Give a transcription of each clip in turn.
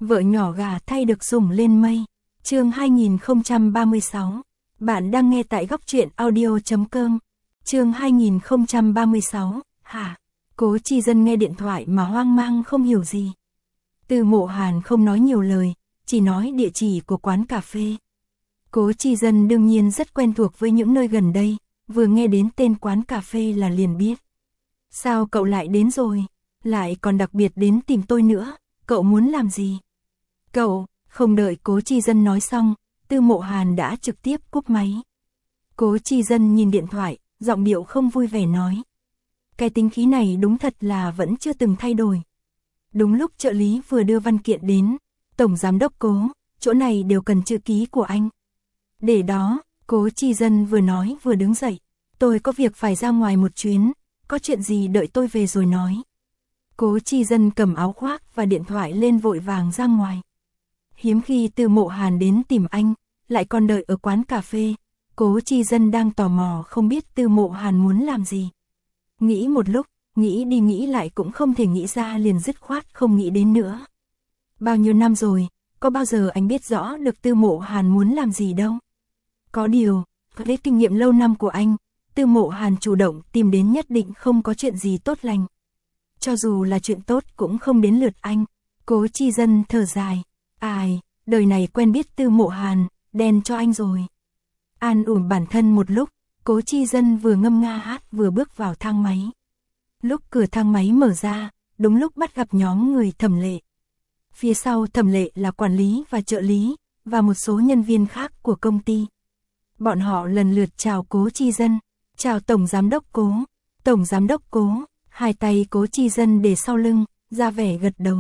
Vợ nhỏ gà thay được sủng lên mây. Chương 2036. Bạn đang nghe tại góc truyện audio.com. Chương 2036. Hả? Cố Chi Dân nghe điện thoại mà hoang mang không hiểu gì. Từ Mộ Hàn không nói nhiều lời, chỉ nói địa chỉ của quán cà phê. Cố Chi Dân đương nhiên rất quen thuộc với những nơi gần đây, vừa nghe đến tên quán cà phê là liền biết. Sao cậu lại đến rồi? Lại còn đặc biệt đến tìm tôi nữa, cậu muốn làm gì? Cậu, không đợi Cố Chi Dân nói xong, Từ Mộ Hàn đã trực tiếp cúp máy. Cố Chi Dân nhìn điện thoại, giọng điệu không vui vẻ nói. Cái tính khí này đúng thật là vẫn chưa từng thay đổi. Đúng lúc trợ lý vừa đưa văn kiện đến, Tổng Giám đốc Cố, chỗ này đều cần chữ ký của anh. Để đó, Cố Chi Dân vừa nói vừa đứng dậy. Tôi có việc phải ra ngoài một chuyến, có chuyện gì đợi tôi về rồi nói. Cố Chi Dân cầm áo khoác và điện thoại lên vội vàng ra ngoài. Hiếm khi Từ Mộ Hàn đến tìm anh, lại còn đợi ở quán cà phê. Cố Chi Dân đang tò mò không biết Từ Mộ Hàn muốn làm gì. Nghĩ một lúc, nghĩ đi nghĩ lại cũng không thể nghĩ ra, liền dứt khoát không nghĩ đến nữa. Bao nhiêu năm rồi, có bao giờ anh biết rõ được Từ Mộ Hàn muốn làm gì đâu. Có điều, với kinh nghiệm lâu năm của anh, Từ Mộ Hàn chủ động tìm đến nhất định không có chuyện gì tốt lành. Cho dù là chuyện tốt cũng không đến lượt anh. Cố Chi Dân thở dài. Ai, đời này quen biết Từ Mộ Hàn, đen cho anh rồi. An ủi bản thân một lúc, Cố Chi Dân vừa ngâm nga hát vừa bước vào thang máy. Lúc cửa thang máy mở ra, đúng lúc bắt gặp nhóm người Thẩm Lệ. Phía sau Thẩm Lệ là quản lý và trợ lý, và một số nhân viên khác của công ty. Bọn họ lần lượt chào Cố Chi Dân, chào Tổng Giám đốc Cố, Tổng Giám đốc Cố, hai tay Cố Chi Dân để sau lưng, ra vẻ gật đầu.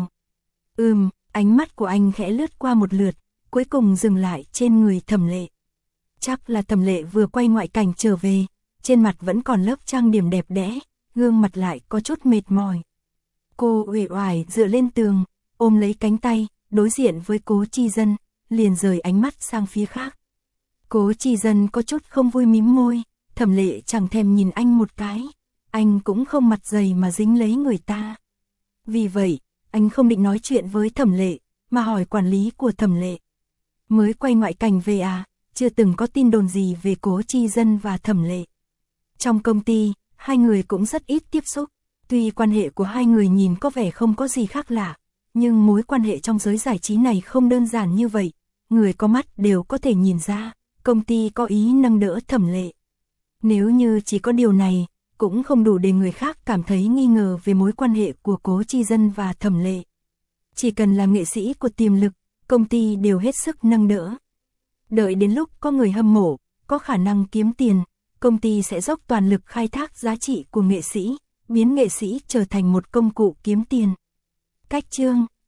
Ánh mắt của anh khẽ lướt qua một lượt, cuối cùng dừng lại trên người Thẩm Lệ. Chắc là Thẩm Lệ vừa quay ngoại cảnh trở về, trên mặt vẫn còn lớp trang điểm đẹp đẽ, gương mặt lại có chút mệt mỏi. Cô uể oải dựa lên tường, ôm lấy cánh tay, đối diện với Cố Chi Dân, liền rời ánh mắt sang phía khác. Cố Chi Dân có chút không vui mím môi, Thẩm Lệ chẳng thèm nhìn anh một cái, anh cũng không mặt dày mà dính lấy người ta. Vì vậy, anh không định nói chuyện với Thẩm Lệ, mà hỏi quản lý của Thẩm Lệ. Mới quay ngoại cảnh về à, chưa từng có tin đồn gì về Cố Chi Dân và Thẩm Lệ. Trong công ty, hai người cũng rất ít tiếp xúc, tuy quan hệ của hai người nhìn có vẻ không có gì khác lạ, nhưng mối quan hệ trong giới giải trí này không đơn giản như vậy, người có mắt đều có thể nhìn ra, công ty có ý nâng đỡ Thẩm Lệ. Nếu như chỉ có điều này, cũng không đủ để người khác cảm thấy nghi ngờ về mối quan hệ của Cố Chi Dân và Thẩm Lệ. Chỉ cần là nghệ sĩ của tiềm lực, công ty đều hết sức nâng đỡ. Đợi đến lúc có người hâm mộ, có khả năng kiếm tiền, công ty sẽ dốc toàn lực khai thác giá trị của nghệ sĩ, biến nghệ sĩ trở thành một công cụ kiếm tiền. Cách chương